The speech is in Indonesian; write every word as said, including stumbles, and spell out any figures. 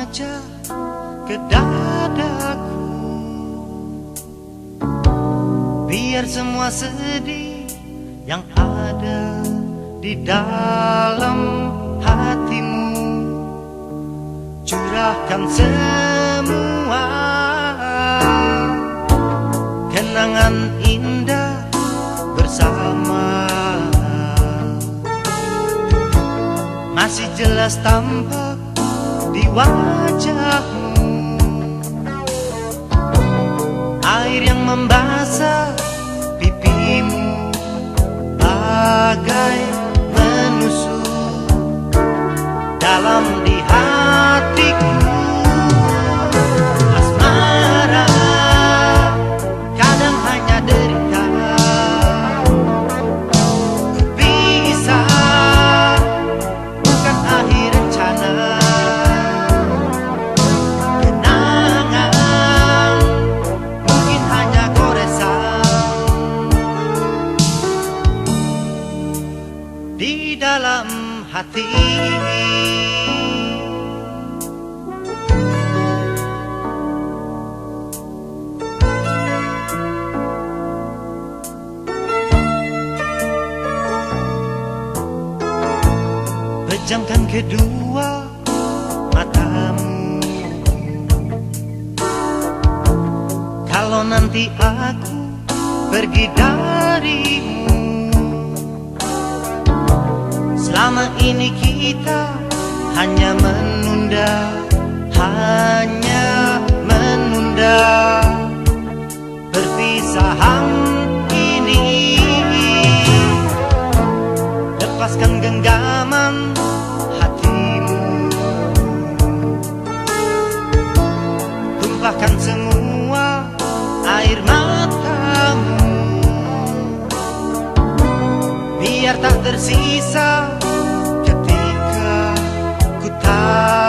wajah ke dadaku, biar semua sedih yang ada di dalam hatimu curahkan semua kenangan indah bersama. Masih jelas tampak di wajahmu air yang membasah pipimu bagai menusuk dalam di hatiku. Asmara kadang hanya derita, berpisah bukan akhir rencana. Kenangan mungkin hanya goresan di dalam hati. Pejamkan kedua matamu, kalau nanti aku pergi darimu. Selama ini kita hanya menunda, hanya menunda perpisahan ini. Lepaskan genggaman hatimu, tumpahkan semua air matamu, biar tak tersisa ketika ku tak